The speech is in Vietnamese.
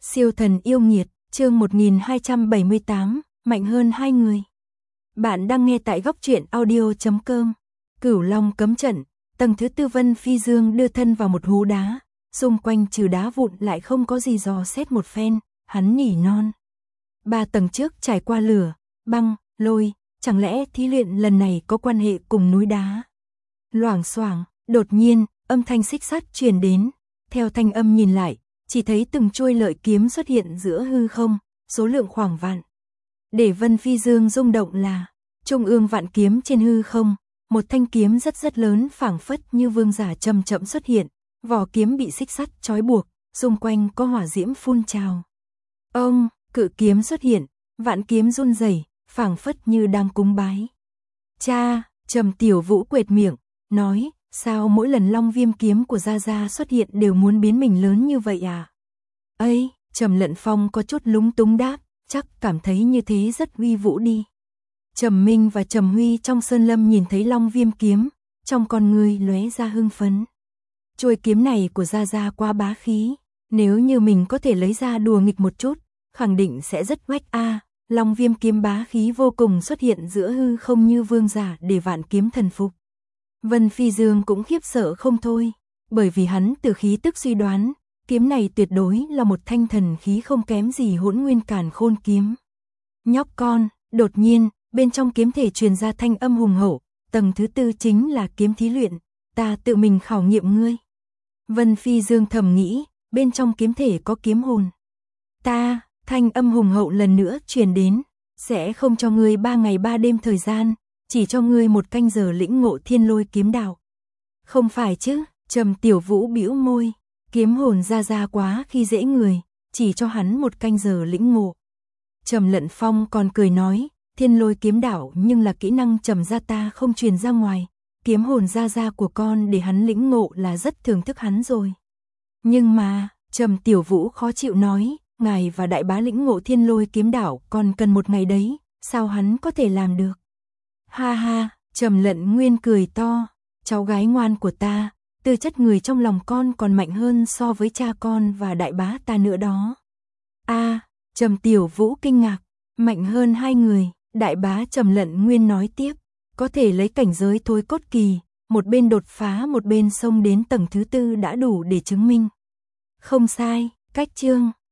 Siêu thần yêu nghiệt, chương 1278, mạnh hơn hai người. Bạn đang nghe tại góc truyện audio.com. Cửu Long cấm trận, tầng thứ tư. Vân Phi Dương đưa thân vào một hố đá, xung quanh trừ đá vụn lại không có gì. Dò xét một phen, hắn nhỉ non. 3 tầng trước trải qua lửa, băng, lôi, chẳng lẽ thí luyện lần này có quan hệ cùng núi đá? Loảng xoảng, đột nhiên, âm thanh xích sắt truyền đến, theo thanh âm nhìn lại, chỉ thấy từng chuôi lợi kiếm xuất hiện giữa hư không, số lượng khoảng vạn. Để Vân Phi Dương rung động là, trung ương vạn kiếm trên hư không, một thanh kiếm rất lớn phảng phất như vương giả chậm chậm xuất hiện, vỏ kiếm bị xích sắt trói buộc, xung quanh có hỏa diễm phun trào. Ông, cự kiếm xuất hiện, vạn kiếm run rẩy, phảng phất như đang cúng bái. Cha, Trầm Tiểu Vũ quệt miệng, nói, sao mỗi lần Long Viêm kiếm của Gia Gia xuất hiện đều muốn biến mình lớn như vậy à? Ây, Trầm Lận Phong có chút lúng túng đáp, chắc cảm thấy như thế rất uy vũ đi. Trầm Minh và Trầm Huy trong sơn lâm nhìn thấy Long Viêm kiếm, trong con người lóe ra hưng phấn. Chuôi kiếm này của Gia Gia quá bá khí, nếu như mình có thể lấy ra đùa nghịch một chút, khẳng định sẽ rất quách a. Long Viêm kiếm bá khí vô cùng xuất hiện giữa hư không như vương giả để vạn kiếm thần phục. Vân Phi Dương cũng khiếp sợ không thôi, bởi vì hắn từ khí tức suy đoán, kiếm này tuyệt đối là một thanh thần khí không kém gì Hỗn Nguyên Càn Khôn kiếm. Nhóc con, đột nhiên, bên trong kiếm thể truyền ra thanh âm hùng hậu, tầng thứ tư chính là kiếm thí luyện, ta tự mình khảo nghiệm ngươi. Vân Phi Dương thầm nghĩ, bên trong kiếm thể có kiếm hồn. Ta, thanh âm hùng hậu lần nữa truyền đến, sẽ không cho ngươi 3 ngày 3 đêm thời gian, chỉ cho ngươi 1 canh giờ lĩnh ngộ Thiên Lôi kiếm đạo. Không phải chứ? Trầm Tiểu Vũ bĩu môi, kiếm hồn Gia Gia quá khi dễ người, chỉ cho hắn 1 canh giờ lĩnh ngộ. Trầm Lận Phong còn cười nói, Thiên Lôi kiếm đạo nhưng là kỹ năng Trầm gia ta không truyền ra ngoài, kiếm hồn Gia Gia của con để hắn lĩnh ngộ là rất thưởng thức hắn rồi. Nhưng mà, Trầm Tiểu Vũ khó chịu nói, ngài và đại bá lĩnh ngộ Thiên Lôi kiếm đạo còn cần 1 ngày đấy, sao hắn có thể làm được? Ha ha, Trầm Lận Nguyên cười to, cháu gái ngoan của ta, tư chất người trong lòng con còn mạnh hơn so với cha con và đại bá ta nữa đó. A, Trầm Tiểu Vũ kinh ngạc, mạnh hơn 2 người, đại bá Trầm Lận Nguyên nói tiếp, có thể lấy cảnh giới Thối Cốt Kỳ, một bên đột phá một bên xông đến tầng thứ tư đã đủ để chứng minh. Không sai, cách chương